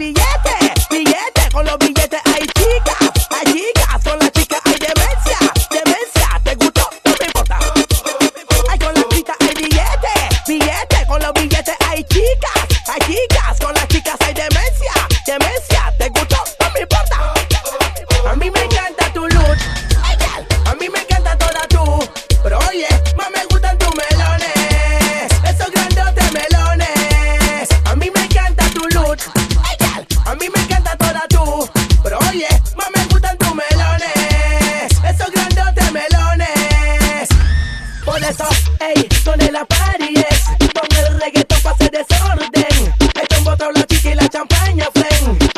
billetes, billetes, con los billetes hay chicas, con las chicas hay demencia, demencia, ¿te gustó? No me importa. Ay, con las chicas hay billetes, billetes, con los billetes hay chicas, con las chicas hay demencia, demencia, ¿te gustó? No me importa. A mí me encanta tu look, a mí me encanta toda tú, pero oye, más me gustan tus melones, esos grandotes melones. A mí me encanta tu look, a mí me encanta toda tú, pero oye, más me gustan tus melones, esos grandotes melones. Por eso, ey, son de la party es, pon el reggaetón pa' hacer desorden, esto en botón la chica y la champaña flen.